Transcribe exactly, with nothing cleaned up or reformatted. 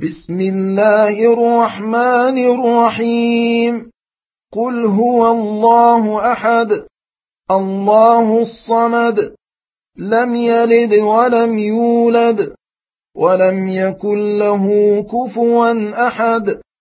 بسم الله الرحمن الرحيم. قل هو الله أحد الله الصمد لم يلد ولم يولد ولم يكن له كفوا أحد.